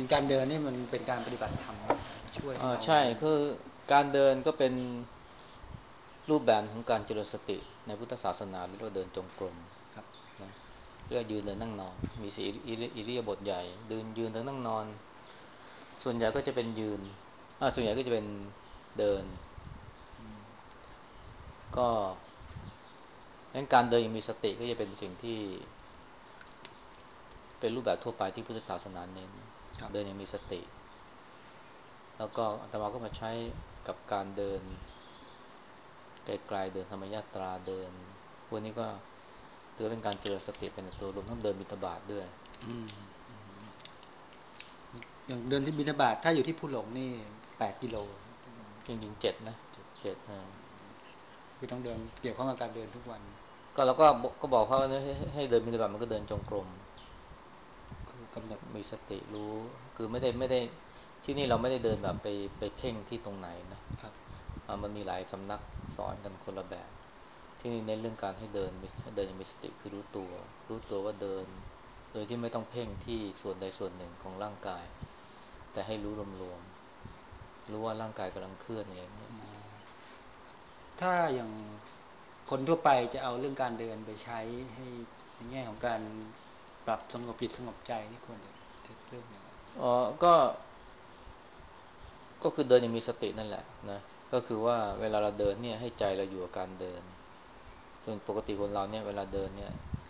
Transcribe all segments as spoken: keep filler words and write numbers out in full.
การเดินนี่มันเป็นการปฏิบัติธรรมช่วยให้เราอ่าใช่คือการเดินก็เป็นรูปแบบของการเจริญสติในพุทธศาสนาเรียกว่าเดินจงกรมครับนะเรียกว่ายืนเดินนั่งนอนมีสีอิริอิริยาบถใหญ่เดินยืนเดินนั่งนอนส่วนใหญ่ก็จะเป็นยืนอ่าส่วนใหญ่ก็จะเป็นเดินก็งั้นการเดินอย่างมีสติก็จะเป็นสิ่งที่เป็นรูปแบบทั่วไปที่พุทธศาสนาเน้นครับเดินอย่างมีสติแล้วก็อาตมาก็มาใช้กับการเดินไกลๆเดินธรรมยาตราเดินพวกนี้ก็ถือเป็นการเจริญสติเป็นตัวรวมทั้งเดินบิณฑบาตด้วยอืมอย่างเดินที่บิณฑบาตถ้าอยู่ที่ภูหลงนี่แปดกิโลจริงๆเจ็ดนะเจ็ดอ่าคือต้องเดินเกี่ยวข้องกับการเดินทุกวันก็เราก็ก็บอกเขาให้ให้เดินบิณฑบาตมันก็เดินจงกรมคือกำหนดมีสติรู้คือไม่ได้ไม่ได้ที่นี่เราไม่ได้เดินแบบไปไปเพ่งที่ตรงไหนนะครับอ่ามันมีหลายสำนักสอนกันคนละแบบที่นี่เน้นเรื่องการให้เดินมีเดินอย่างมีสติคือรู้ตัวรู้ตัวว่าเดินโดยที่ไม่ต้องเพ่งที่ส่วนใดส่วนหนึ่งของร่างกายแต่ให้รู้รวมๆรู้ว่าร่างกายกำลังเคลื่อนอย่างนี้ถ้าอย่างคนทั่วไปจะเอาเรื่องการเดินไปใช้ให้ในแง่ของการปรับสงบจิตสงบใจนี่ควรจะเริ่มยังไงอ๋อก็ก็คือเดินอย่างมีสตินั่นแหละนะก็คือว่าเวลาเราเดินเนี่ยให้ใจเราอยู่กับการเดินส่วนปกติคนเราเนี่ยเวลาเดินเนี่ย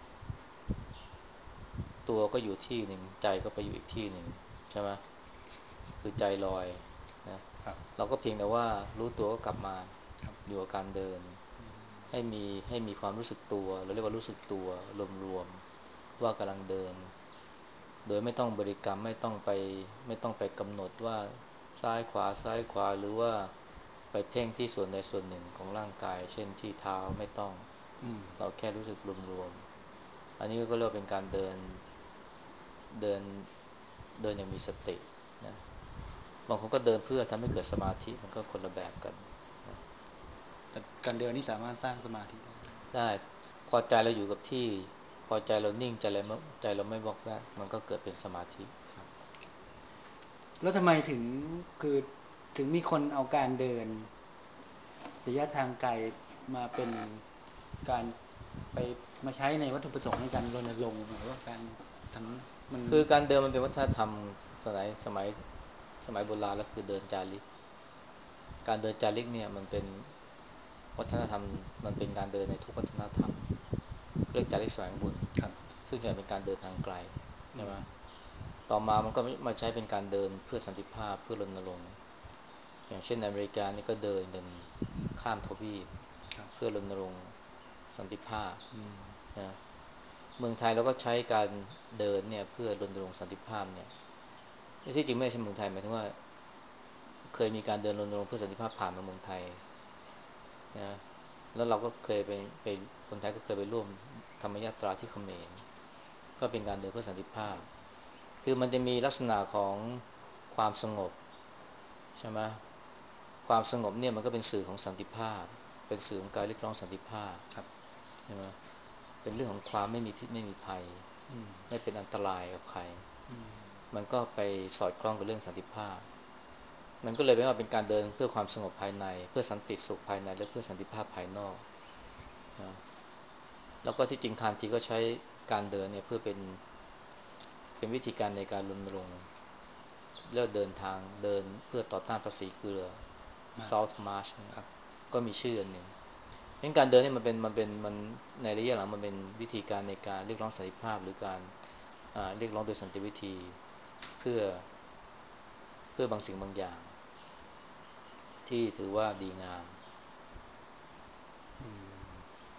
ตัวก็อยู่ที่หนึ่งใจก็ไปอยู่อีกที่หนึ่งใช่ไหมคือใจลอยนะครับเราก็เพียงแต่ว่ารู้ตัวก็กลับมาครับอยู่กับการเดินให้มีให้มีความรู้สึกตัวเราเรียกว่ารู้สึกตัวรวมๆว่ากำลังเดินโดยไม่ต้องบริกรรมไม่ต้องไปไม่ต้องไปกำหนดว่าซ้ายขวาซ้ายขวาหรือว่าไปเพ่งที่ส่วนใดส่วนหนึ่งของร่างกายเช่นที่เท้าไม่ต้องอืมเราแค่รู้สึกรวมๆอันนี้ก็เรียกว่าเป็นการเดินเดินเดินอย่างมีสตินะบางคนก็เดินเพื่อทำให้เกิดสมาธิมันก็คนละแบบกันนะแต่การเดินนี่สามารถสร้างสมาธิได้ได้พอใจเราอยู่กับที่พอใจเรานิ่งใจเราไม่ใจเราไม่บอกแวกมันก็เกิดเป็นสมาธิครับแล้วทำไมถึงคือถึงมีคนเอาการเดินระยะทางไกลมาเป็นการไปมาใช้ในวัตถุประสงค์ในการรณรงค์หรือว่าการทำมันคือการเดินมันเป็นวัฒนธรรมสมัยสมัยสมัยโบราณแล้วคือเดินจาริกการเดินจาริกเนี่ยมันเป็นวัฒนธรรมมันเป็นการเดินในทุกวัฒนธรรมเรียกจาริกแสวงบุญครับซึ่งจะเป็นการเดินทางไกลอืมใช่ไหมต่อมามันก็มาใช้เป็นการเดินเพื่อสันติภาพเพื่อรณรงค์อย่างเช่นในอเมริกานี่ก็เดินกันข้ามทวีปครับเพื่อรณรงค์สันติภาพอืมนะเมืองไทยเราก็ใช้การเดินเนี่ยเพื่อรณรงค์สันติภาพเนี่ยที่จริงไม่ใช่เมืองไทยหมายถึงว่าเคยมีการเดินรณรงค์เพื่อสันติภาพผ่านมาเมืองไทยนะแล้วเราก็เคยไปไปคนไทยก็เคยไปร่วมธรรมยาตราที่เขมรก็เป็นการเดินเพื่อสันติภาพคือมันจะมีลักษณะของความสงบใช่ไหมความสงบเนี่ยมันก็เป็นสื่อของสันติภาพเป็นสื่อของการเรียกร้องสันติภาพครับใช่ไหมเป็นเรื่องของความไม่มีพิษไม่มีภัยอืมไม่เป็นอันตรายกับใครอืมมันก็ไปสอดคล้องกับเรื่องสันติภาพมันก็เลยเป็นว่าเป็นการเดินเพื่อความสงบภายในเพื่อสันติสุขภายในและเพื่อสันติภาพภายนอกนะแล้วก็ที่จริงคานทีก็ใช้การเดินเนี่ยเพื่อเป็นเป็นวิธีการในการรณรงค์เลือกเดินทางเดินเพื่อต่อต้านภาษีเกลืออ่า Salt March เนี่ยครับก็มีชื่ออันหนึ่งงั้นการเดินเนี่ยมันเป็นมันเป็นมันในระยะหลังมันเป็นวิธีการในการเรียกร้องสันติภาพหรือการอ่าเรียกร้องโดยสันติวิธีเพื่อเพื่อบางสิ่งบางอย่างที่ถือว่าดีงามอืม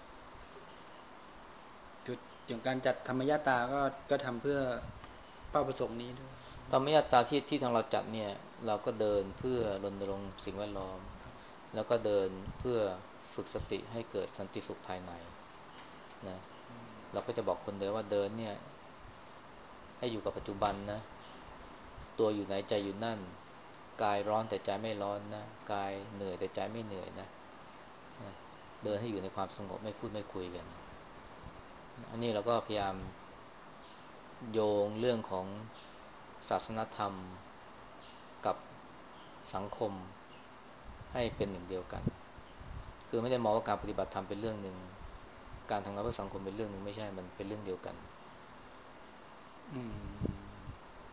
คืออย่างการจัดธรรมยาตราก็ก็ทำเพื่อเป้าประสงค์นี้ด้วยธรรมยตราที่ที่ทางเราจัดเนี่ยเราก็เดินเพื่อรณรงค์สิ่งแวดล้อมแล้วก็เดินเพื่อฝึกสติให้เกิดสันติสุขภายในนะเราก็จะบอกคนเดินว่าเดินเนี่ยให้อยู่กับปัจจุบันนะตัวอยู่ไหนใจอยู่นั่นกายร้อนแต่ใจไม่ร้อนนะกายเหนื่อยแต่ใจไม่เหนื่อยนะนะเดินให้อยู่ในความสงบไม่พูดไม่คุยกันอันนี้เราก็พยายามโยงเรื่องของศาสนธรรมกับสังคมให้เป็นหนึ่งเดียวกันคือไม่ได้มองว่าการปฏิบัติธรรมเป็นเรื่องหนึ่งการทำงานเพื่อสังคมเป็นเรื่องหนึ่งไม่ใช่มันเป็นเรื่องเดียวกันอืม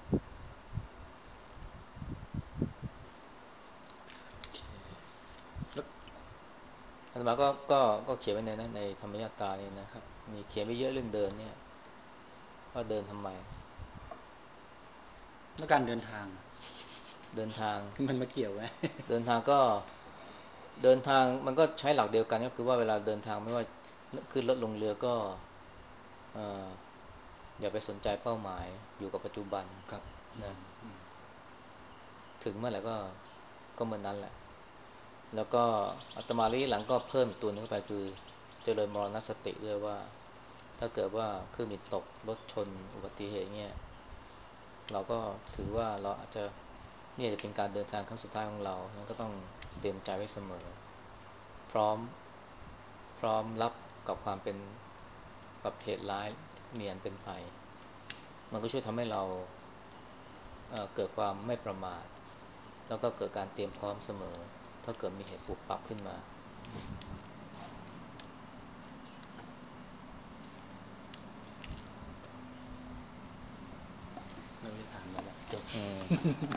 แล้วอาตมาก็ก็ก็เขียนไว้ในนะในธรรมยตรานี่นะครับมีเขียนไว้เยอะเรื่องเดินเนี่ยว่าเดินทำไมแล้วการเดินทางอะเดินทางมันมาเกี่ยวไหมเดินทางก็เดินทางมันก็ใช้หลักเดียวกันก็คือว่าเวลาเดินทางไม่ว่าขึ้นรถลงเรือก็เอ่ออย่าไปสนใจเป้าหมายอยู่กับปัจจุบันครับอืนะมอืมถึงเมื่อไหร่ก็ก็เมื่อนนั้นแหละแล้วก็อาตมาระยะหลังก็เพิ่มอีกตัวหนึงเข้าไปคือเจริญมรณสติด้วยว่าถ้าเกิดว่าเครื่องบินตกรถชนอุบัติเหตุเนี่ยเราก็ถือว่าเราอาจจะเนี่ยจะเป็นการเดินทางครั้งสุดท้ายของเรานั้นก็ต้องเตรียมใจไว้เสมอพร้อมพร้อมรับกับความเป็นกับเหตุร้ายเมียนเป็นไปมันก็ช่วยทำให้เราเอ่อเกิดความไม่ประมาทแล้วก็เกิดการเตรียมพร้อมเสมอถ้าเกิดมีเหตุปุบปับขึ้นมาเราจะถามอะไรละจบอืม